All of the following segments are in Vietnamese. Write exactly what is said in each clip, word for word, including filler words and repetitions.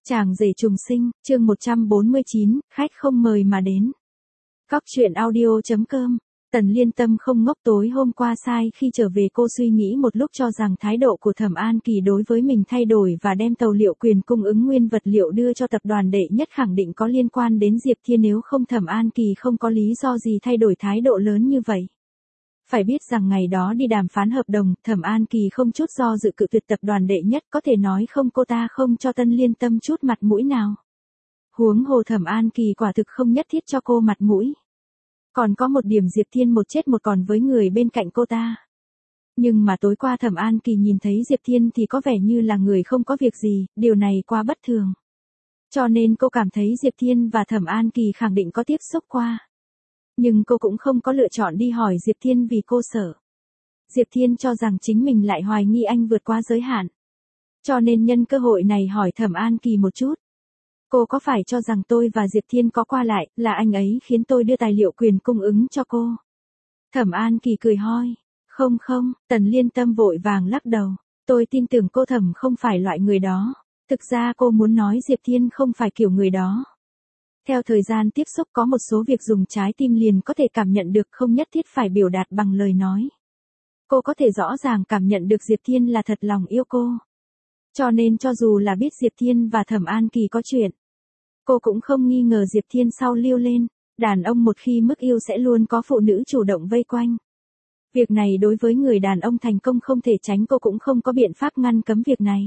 Chàng rể trùng sinh, chương một trăm bốn mươi chín, khách không mời mà đến. Cóc truyện audio.com. Tần Liên Tâm không ngốc, tối hôm qua sai khi trở về cô suy nghĩ một lúc cho rằng thái độ của Thẩm An Kỳ đối với mình thay đổi và đem tàu liệu quyền cung ứng nguyên vật liệu đưa cho tập đoàn đệ nhất khẳng định có liên quan đến Diệp Thiên, nếu không Thẩm An Kỳ không có lý do gì thay đổi thái độ lớn như vậy. Phải biết rằng ngày đó đi đàm phán hợp đồng, Thẩm An Kỳ không chút do dự cự tuyệt tập đoàn đệ nhất, có thể nói không cô ta không cho Tân Liên Tâm chút mặt mũi nào. Huống hồ Thẩm An Kỳ quả thực không nhất thiết cho cô mặt mũi. Còn có một điểm, Diệp Thiên một chết một còn với người bên cạnh cô ta. Nhưng mà tối qua Thẩm An Kỳ nhìn thấy Diệp Thiên thì có vẻ như là người không có việc gì, điều này quá bất thường. Cho nên cô cảm thấy Diệp Thiên và Thẩm An Kỳ khẳng định có tiếp xúc qua. Nhưng cô cũng không có lựa chọn đi hỏi Diệp Thiên vì cô sợ Diệp Thiên cho rằng chính mình lại hoài nghi anh vượt qua giới hạn. Cho nên nhân cơ hội này hỏi Thẩm An Kỳ một chút. Cô có phải cho rằng tôi và Diệp Thiên có qua lại, là anh ấy khiến tôi đưa tài liệu quyền cung ứng cho cô? Thẩm An Kỳ cười hoi. Không không, Tần Liên Tâm vội vàng lắc đầu. Tôi tin tưởng cô Thẩm không phải loại người đó. Thực ra cô muốn nói Diệp Thiên không phải kiểu người đó. Theo thời gian tiếp xúc có một số việc dùng trái tim liền có thể cảm nhận được, không nhất thiết phải biểu đạt bằng lời nói. Cô có thể rõ ràng cảm nhận được Diệp Thiên là thật lòng yêu cô. Cho nên cho dù là biết Diệp Thiên và Thẩm An Kỳ có chuyện, cô cũng không nghi ngờ Diệp Thiên sau liêu lên. Đàn ông một khi mức yêu sẽ luôn có phụ nữ chủ động vây quanh. Việc này đối với người đàn ông thành công không thể tránh, cô cũng không có biện pháp ngăn cấm việc này.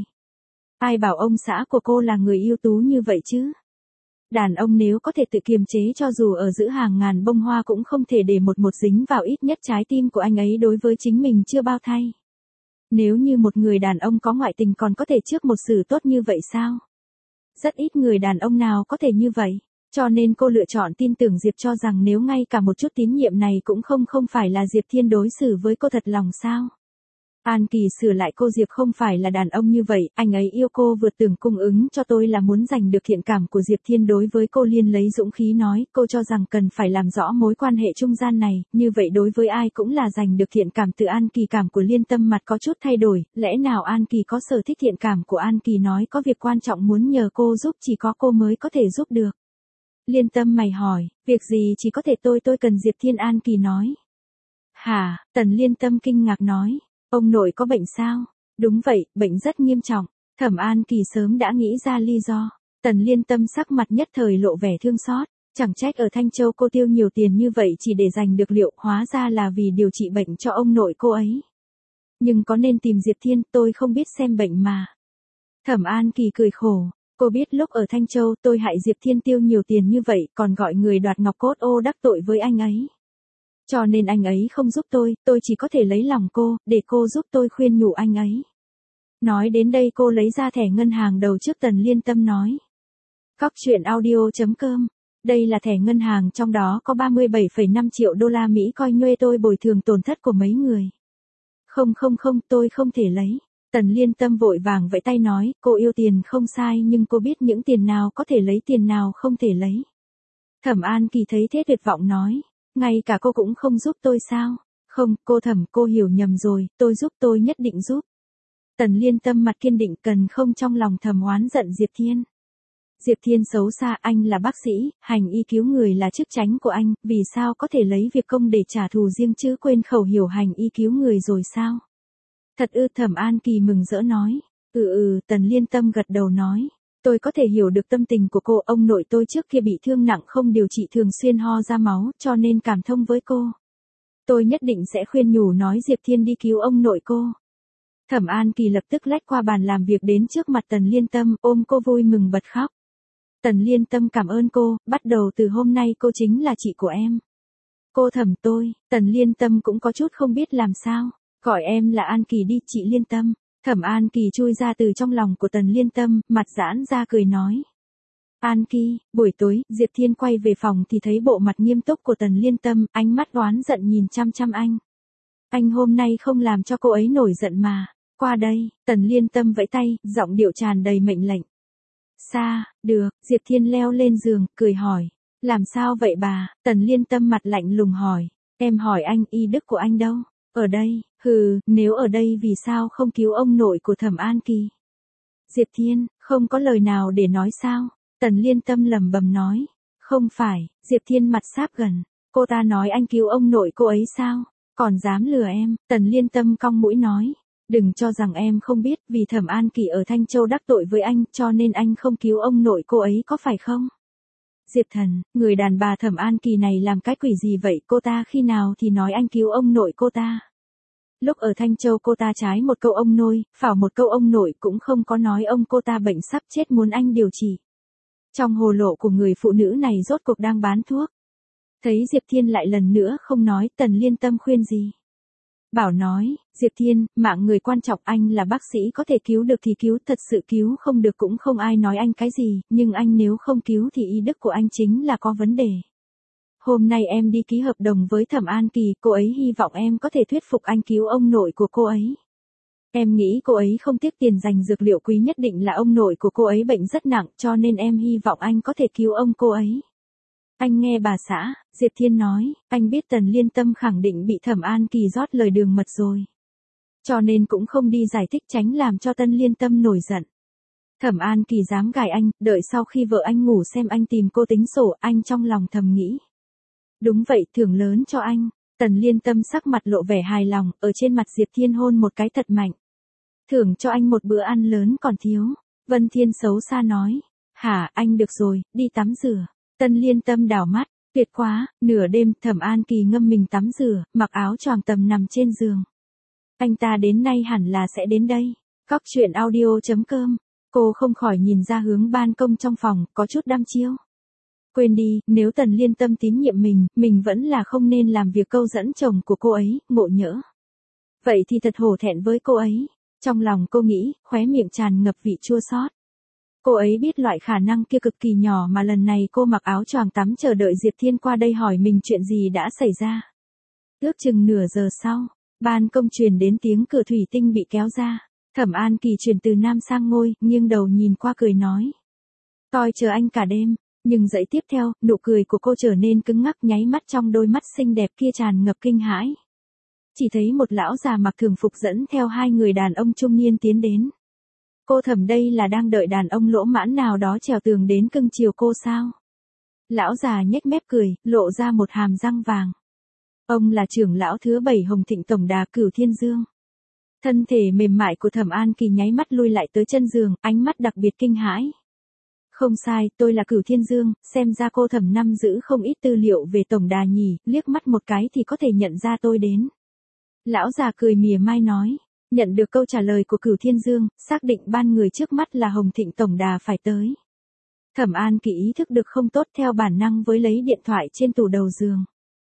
Ai bảo ông xã của cô là người ưu tú như vậy chứ? Đàn ông nếu có thể tự kiềm chế cho dù ở giữa hàng ngàn bông hoa cũng không thể để một một dính vào ít nhất trái tim của anh ấy đối với chính mình chưa bao thay. Nếu như một người đàn ông có ngoại tình còn có thể trước một xử tốt như vậy sao? Rất ít người đàn ông nào có thể như vậy. Cho nên cô lựa chọn tin tưởng Diệp, cho rằng nếu ngay cả một chút tín nhiệm này cũng không không phải là Diệp Thiên đối xử với cô thật lòng sao? An Kỳ sửa lại cô, Diệp không phải là đàn ông như vậy, anh ấy yêu cô vượt tưởng cung ứng cho tôi là muốn giành được thiện cảm của Diệp Thiên đối với cô. Liên lấy dũng khí nói, cô cho rằng cần phải làm rõ mối quan hệ trung gian này, như vậy đối với ai cũng là giành được thiện cảm từ An Kỳ. Cảm của Liên Tâm mặt có chút thay đổi, lẽ nào An Kỳ có sở thích thiện cảm của An Kỳ nói có việc quan trọng muốn nhờ cô giúp, chỉ có cô mới có thể giúp được. Liên Tâm mày hỏi, việc gì chỉ có thể tôi tôi cần Diệp Thiên? An Kỳ nói. Hả? Tần Liên Tâm kinh ngạc nói. Ông nội có bệnh sao? Đúng vậy, bệnh rất nghiêm trọng. Thẩm An Kỳ sớm đã nghĩ ra lý do. Tần Liên Tâm sắc mặt nhất thời lộ vẻ thương xót. Chẳng trách ở Thanh Châu cô tiêu nhiều tiền như vậy chỉ để giành được liệu, hóa ra là vì điều trị bệnh cho ông nội cô ấy. Nhưng có nên tìm Diệp Thiên, tôi không biết xem bệnh mà. Thẩm An Kỳ cười khổ. Cô biết lúc ở Thanh Châu tôi hại Diệp Thiên tiêu nhiều tiền như vậy, còn gọi người đoạt ngọc cốt ô đắc tội với anh ấy. Cho nên anh ấy không giúp tôi, tôi chỉ có thể lấy lòng cô, để cô giúp tôi khuyên nhủ anh ấy. Nói đến đây cô lấy ra thẻ ngân hàng đầu trước Tần Liên Tâm nói. Cóc truyện audio.com. Đây là thẻ ngân hàng, trong đó có ba mươi bảy phẩy năm triệu đô la Mỹ coi nhuê tôi bồi thường tổn thất của mấy người. Không không không, tôi không thể lấy. Tần Liên Tâm vội vàng vẫy tay nói, cô yêu tiền không sai nhưng cô biết những tiền nào có thể lấy, tiền nào không thể lấy. Thẩm An Kỳ thấy thế tuyệt vọng nói. Ngay cả cô cũng không giúp tôi sao? Không, cô Thẩm, cô hiểu nhầm rồi, tôi giúp, tôi nhất định giúp. Tần Liên Tâm mặt kiên định, cần không trong lòng thầm oán giận Diệp Thiên. Diệp Thiên xấu xa, anh là bác sĩ, hành y cứu người là chức tránh của anh, vì sao có thể lấy việc công để trả thù riêng chứ? Quên khẩu hiệu hành y cứu người rồi sao? Thật ư? Thẩm An Kỳ mừng rỡ nói. Ừ ừ, Tần Liên Tâm gật đầu nói. Tôi có thể hiểu được tâm tình của cô, ông nội tôi trước kia bị thương nặng không điều trị thường xuyên ho ra máu, cho nên cảm thông với cô. Tôi nhất định sẽ khuyên nhủ nói Diệp Thiên đi cứu ông nội cô. Thẩm An Kỳ lập tức lách qua bàn làm việc đến trước mặt Tần Liên Tâm, ôm cô vui mừng bật khóc. Tần Liên Tâm cảm ơn cô, bắt đầu từ hôm nay cô chính là chị của em. Cô Thẩm tôi, Tần Liên Tâm cũng có chút không biết làm sao, gọi em là An Kỳ đi, chị Liên Tâm. Thẩm An Kỳ chui ra từ trong lòng của Tần Liên Tâm, mặt giãn ra cười nói. An Kỳ, buổi tối, Diệp Thiên quay về phòng thì thấy bộ mặt nghiêm túc của Tần Liên Tâm, ánh mắt oán giận nhìn chăm chăm anh. Anh hôm nay không làm cho cô ấy nổi giận mà. Qua đây, Tần Liên Tâm vẫy tay, giọng điệu tràn đầy mệnh lệnh. Xa, được, Diệp Thiên leo lên giường, cười hỏi. Làm sao vậy bà? Tần Liên Tâm mặt lạnh lùng hỏi. Em hỏi anh, y đức của anh đâu? Ở đây. Hừ, nếu ở đây vì sao không cứu ông nội của Thẩm An Kỳ? Diệp Thiên, không có lời nào để nói sao? Tần Liên Tâm lẩm bẩm nói. Không phải, Diệp Thiên mặt sáp gần. Cô ta nói anh cứu ông nội cô ấy sao? Còn dám lừa em, Tần Liên Tâm cong mũi nói. Đừng cho rằng em không biết, vì Thẩm An Kỳ ở Thanh Châu đắc tội với anh, cho nên anh không cứu ông nội cô ấy có phải không? Diệp Thần, người đàn bà Thẩm An Kỳ này làm cái quỷ gì vậy? Cô ta khi nào thì nói anh cứu ông nội cô ta? Lúc ở Thanh Châu cô ta trái một câu ông nôi, phảo một câu ông nội, cũng không có nói ông cô ta bệnh sắp chết muốn anh điều trị. Trong hồ lộ của người phụ nữ này rốt cuộc đang bán thuốc. Thấy Diệp Thiên lại lần nữa không nói, Tần Liên Tâm khuyên gì? Bảo nói, Diệp Thiên, mạng người quan trọng, anh là bác sĩ có thể cứu được thì cứu, thật sự cứu không được cũng không ai nói anh cái gì, nhưng anh nếu không cứu thì y đức của anh chính là có vấn đề. Hôm nay em đi ký hợp đồng với Thẩm An Kỳ, cô ấy hy vọng em có thể thuyết phục anh cứu ông nội của cô ấy. Em nghĩ cô ấy không tiếc tiền dành dược liệu quý, nhất định là ông nội của cô ấy bệnh rất nặng, cho nên em hy vọng anh có thể cứu ông cô ấy. Anh nghe bà xã, Diệp Thiên nói, anh biết Tần Liên Tâm khẳng định bị Thẩm An Kỳ rót lời đường mật rồi. Cho nên cũng không đi giải thích, tránh làm cho Tần Liên Tâm nổi giận. Thẩm An Kỳ dám gài anh, đợi sau khi vợ anh ngủ xem anh tìm cô tính sổ, anh trong lòng thầm nghĩ. Đúng vậy, thưởng lớn cho anh. Tần Liên Tâm sắc mặt lộ vẻ hài lòng, ở trên mặt Diệp Thiên hôn một cái thật mạnh. Thưởng cho anh một bữa ăn lớn còn thiếu. Vân Thiên xấu xa nói. Hả, anh được rồi, đi tắm rửa. Tần Liên Tâm đảo mắt, tuyệt quá, nửa đêm Thẩm An Kỳ ngâm mình tắm rửa, mặc áo choàng tầm nằm trên giường. Anh ta đến nay hẳn là sẽ đến đây. Cóc truyện audio chấm com. Cô không khỏi nhìn ra hướng ban công trong phòng, có chút đăm chiêu. Quên đi, nếu Tần Liên Tâm tín nhiệm mình, mình vẫn là không nên làm việc câu dẫn chồng của cô ấy, ngộ nhỡ. Vậy thì thật hổ thẹn với cô ấy. Trong lòng cô nghĩ, khóe miệng tràn ngập vị chua xót. Cô ấy biết loại khả năng kia cực kỳ nhỏ mà lần này cô mặc áo choàng tắm chờ đợi Diệp Thiên qua đây hỏi mình chuyện gì đã xảy ra. Ước chừng nửa giờ sau, ban công truyền đến tiếng cửa thủy tinh bị kéo ra. Thẩm An Kỳ chuyển từ nam sang ngôi, nghiêng đầu nhìn qua cười nói. Tôi chờ anh cả đêm. Nhưng dãy tiếp theo, nụ cười của cô trở nên cứng ngắc, nháy mắt trong đôi mắt xinh đẹp kia tràn ngập kinh hãi. Chỉ thấy một lão già mặc thường phục dẫn theo hai người đàn ông trung niên tiến đến. Cô Thẩm đây là đang đợi đàn ông lỗ mãn nào đó trèo tường đến cưng chiều cô sao? Lão già nhếch mép cười, lộ ra một hàm răng vàng. Ông là trưởng lão thứ bảy Hồng Thịnh Tổng Đà Cửu Thiên Dương. Thân thể mềm mại của Thẩm An Kỳ nháy mắt lui lại tới chân giường, ánh mắt đặc biệt kinh hãi. Không sai, tôi là Cửu Thiên Dương, xem ra cô Thẩm năm giữ không ít tư liệu về Tổng Đà nhỉ, liếc mắt một cái thì có thể nhận ra tôi đến. Lão già cười mỉa mai nói, nhận được câu trả lời của Cửu Thiên Dương, xác định ban người trước mắt là Hồng Thịnh Tổng Đà phải tới. Thẩm An Kỳ ý thức được không tốt, theo bản năng với lấy điện thoại trên tủ đầu giường.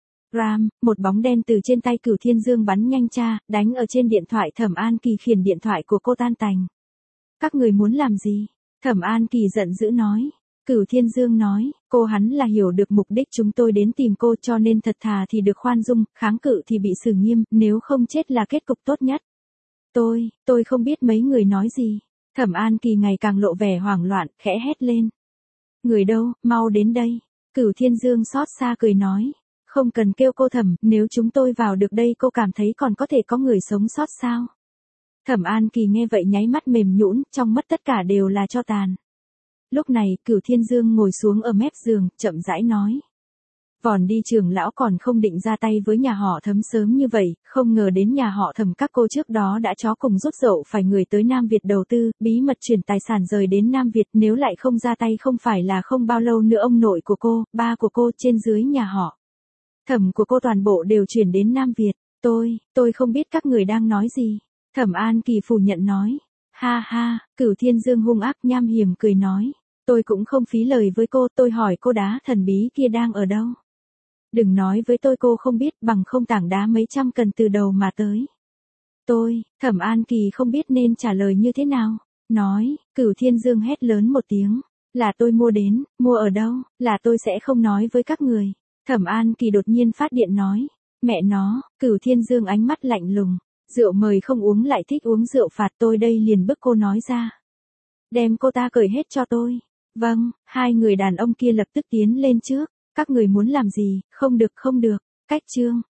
Ram, một bóng đen từ trên tay Cửu Thiên Dương bắn nhanh cha, đánh ở trên điện thoại. Thẩm An Kỳ khiển điện thoại của cô tan tành. Các người muốn làm gì? Thẩm An Kỳ giận dữ nói. Cửu Thiên Dương nói, cô hắn là hiểu được mục đích chúng tôi đến tìm cô, cho nên thật thà thì được khoan dung, kháng cự thì bị xử nghiêm, nếu không chết là kết cục tốt nhất. Tôi, tôi không biết mấy người nói gì. Thẩm An Kỳ ngày càng lộ vẻ hoảng loạn, khẽ hét lên. Người đâu, mau đến đây. Cửu Thiên Dương xót xa cười nói. Không cần kêu cô Thẩm, nếu chúng tôi vào được đây cô cảm thấy còn có thể có người sống sót sao? Thẩm An Kỳ nghe vậy nháy mắt mềm nhũn, trong mắt tất cả đều là tro tàn. Lúc này, Cửu Thiên Dương ngồi xuống ở mép giường, chậm rãi nói. Vòn đi trưởng lão còn không định ra tay với nhà họ Thấm sớm như vậy, không ngờ đến nhà họ Thẩm các cô trước đó đã chó cùng rút dậu phải người tới Nam Việt đầu tư, bí mật chuyển tài sản rời đến Nam Việt, nếu lại không ra tay không phải là không bao lâu nữa ông nội của cô, ba của cô trên dưới nhà họ Thẩm của cô toàn bộ đều chuyển đến Nam Việt. Tôi, tôi không biết các người đang nói gì. Thẩm An Kỳ phủ nhận nói. Ha ha, Cửu Thiên Dương hung ác nham hiểm cười nói. Tôi cũng không phí lời với cô, tôi hỏi cô đá thần bí kia đang ở đâu. Đừng nói với tôi cô không biết, bằng không tảng đá mấy trăm cần từ đầu mà tới. Tôi, Thẩm An Kỳ không biết nên trả lời như thế nào. Nói, Cửu Thiên Dương hét lớn một tiếng. Là tôi mua đến, mua ở đâu, là tôi sẽ không nói với các người. Thẩm An Kỳ đột nhiên phát điện nói. Mẹ nó, Cửu Thiên Dương ánh mắt lạnh lùng. Rượu mời không uống lại thích uống rượu phạt, tôi đây liền bức cô nói ra. Đem cô ta cởi hết cho tôi. Vâng, hai người đàn ông kia lập tức tiến lên trước. Các người muốn làm gì, không được không được. Cách chương.